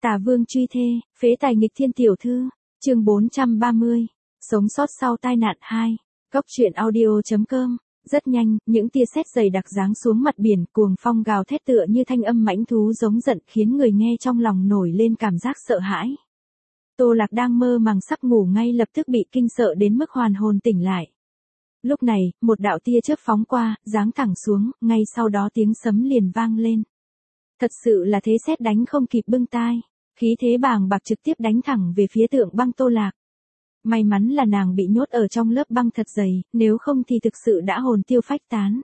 Tà Vương truy thê, phế tài nghịch thiên tiểu thư, chương 430, sống sót sau tai nạn 2, Cốc truyện audio.com. Rất nhanh, những tia sét dày đặc giáng xuống mặt biển, cuồng phong gào thét tựa như thanh âm mãnh thú giống giận, khiến người nghe trong lòng nổi lên cảm giác sợ hãi. Tô Lạc đang mơ màng sắp ngủ ngay lập tức bị kinh sợ đến mức hoàn hồn tỉnh lại. Lúc này, một đạo tia chớp phóng qua, giáng thẳng xuống, ngay sau đó tiếng sấm liền vang lên. Thật sự là thế sét đánh không kịp bưng tai, khí thế bàng bạc trực tiếp đánh thẳng về phía Tượng Băng Tô Lạc. May mắn là nàng bị nhốt ở trong lớp băng thật dày, nếu không thì thực sự đã hồn tiêu phách tán.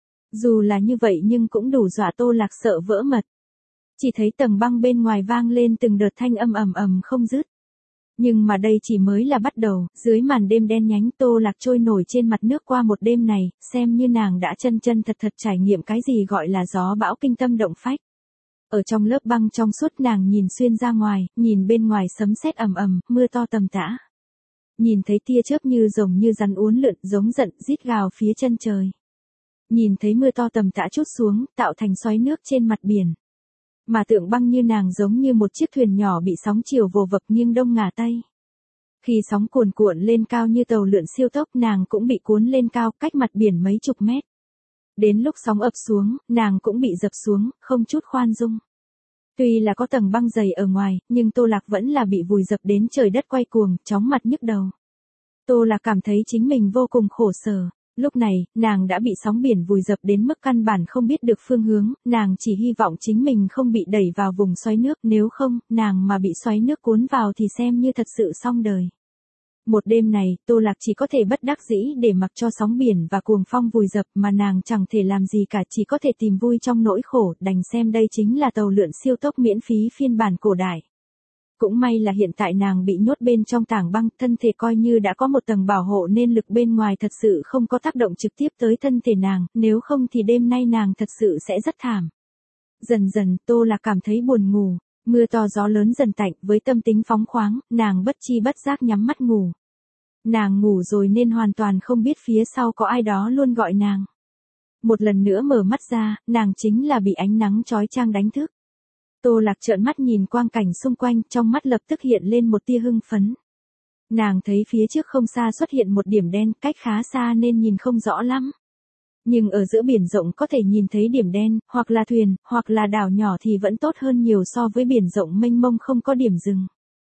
Dù là như vậy nhưng cũng đủ dọa Tô Lạc sợ vỡ mật. Chỉ thấy tầng băng bên ngoài vang lên từng đợt thanh âm ầm ầm không dứt. Nhưng mà đây chỉ mới là bắt đầu, dưới màn đêm đen nhánh Tô Lạc trôi nổi trên mặt nước qua một đêm này, xem như nàng đã chân chân thật thật trải nghiệm cái gì gọi là gió bão kinh tâm động phách. Ở trong lớp băng trong suốt nàng nhìn xuyên ra ngoài, nhìn bên ngoài sấm sét ầm ầm, mưa to tầm tã. Nhìn thấy tia chớp như rồng như rắn uốn lượn giống giận rít gào phía chân trời. Nhìn thấy mưa to tầm tã trút xuống, tạo thành xoáy nước trên mặt biển. Mà Tượng Băng như nàng giống như một chiếc thuyền nhỏ bị sóng chiều vồ vập nghiêng đông ngả tây. Khi sóng cuồn cuộn lên cao như tàu lượn siêu tốc nàng cũng bị cuốn lên cao cách mặt biển mấy chục mét. Đến lúc sóng ập xuống, nàng cũng bị dập xuống, không chút khoan dung. Tuy là có tầng băng dày ở ngoài, nhưng Tô Lạc vẫn là bị vùi dập đến trời đất quay cuồng, chóng mặt nhức đầu. Tô Lạc cảm thấy chính mình vô cùng khổ sở. Lúc này, nàng đã bị sóng biển vùi dập đến mức căn bản không biết được phương hướng, nàng chỉ hy vọng chính mình không bị đẩy vào vùng xoáy nước, nếu không, nàng mà bị xoáy nước cuốn vào thì xem như thật sự xong đời. Một đêm này, Tô Lạc chỉ có thể bất đắc dĩ để mặc cho sóng biển và cuồng phong vùi dập mà nàng chẳng thể làm gì cả, chỉ có thể tìm vui trong nỗi khổ, đành xem đây chính là tàu lượn siêu tốc miễn phí phiên bản cổ đại. Cũng may là hiện tại nàng bị nhốt bên trong tảng băng, thân thể coi như đã có một tầng bảo hộ nên lực bên ngoài thật sự không có tác động trực tiếp tới thân thể nàng, nếu không thì đêm nay nàng thật sự sẽ rất thảm. Dần dần, Tô Lạc cảm thấy buồn ngủ, mưa to gió lớn dần tạnh, với tâm tính phóng khoáng, nàng bất chi bất giác nhắm mắt ngủ. Nàng ngủ rồi nên hoàn toàn không biết phía sau có ai đó luôn gọi nàng. Một lần nữa mở mắt ra, nàng chính là bị ánh nắng chói chang đánh thức. Tô Lạc trợn mắt nhìn quang cảnh xung quanh, trong mắt lập tức hiện lên một tia hưng phấn. Nàng thấy phía trước không xa xuất hiện một điểm đen, cách khá xa nên nhìn không rõ lắm. Nhưng ở giữa biển rộng có thể nhìn thấy điểm đen, hoặc là thuyền, hoặc là đảo nhỏ thì vẫn tốt hơn nhiều so với biển rộng mênh mông không có điểm dừng.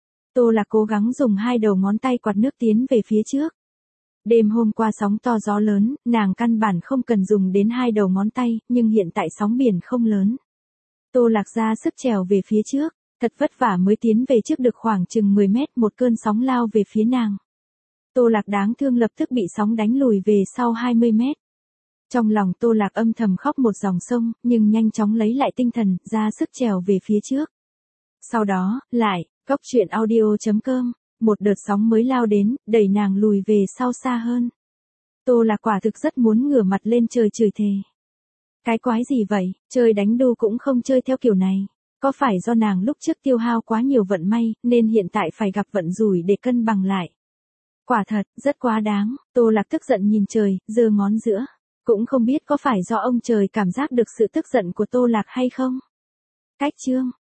Tô Lạc cố gắng dùng hai đầu ngón tay quạt nước tiến về phía trước. Đêm hôm qua sóng to gió lớn, nàng căn bản không cần dùng đến hai đầu ngón tay, nhưng hiện tại sóng biển không lớn. Tô Lạc ra sức trèo về phía trước, thật vất vả mới tiến về trước được khoảng chừng 10 mét, một cơn sóng lao về phía nàng. Tô Lạc đáng thương lập tức bị sóng đánh lùi về sau 20 mét. Trong lòng Tô Lạc âm thầm khóc một dòng sông, nhưng nhanh chóng lấy lại tinh thần, ra sức trèo về phía trước. Sau đó, lại, Cốc truyện audio.com, một đợt sóng mới lao đến, đẩy nàng lùi về sau xa hơn. Tô Lạc quả thực rất muốn ngửa mặt lên trời chửi thề. Cái quái gì vậy, chơi đánh đu cũng không chơi theo kiểu này. Có phải do nàng lúc trước tiêu hao quá nhiều vận may, nên hiện tại phải gặp vận rủi để cân bằng lại. Quả thật, rất quá đáng, Tô Lạc tức giận nhìn trời, giơ ngón giữa. Cũng không biết có phải do ông trời cảm giác được sự tức giận của Tô Lạc hay không. Cách chương.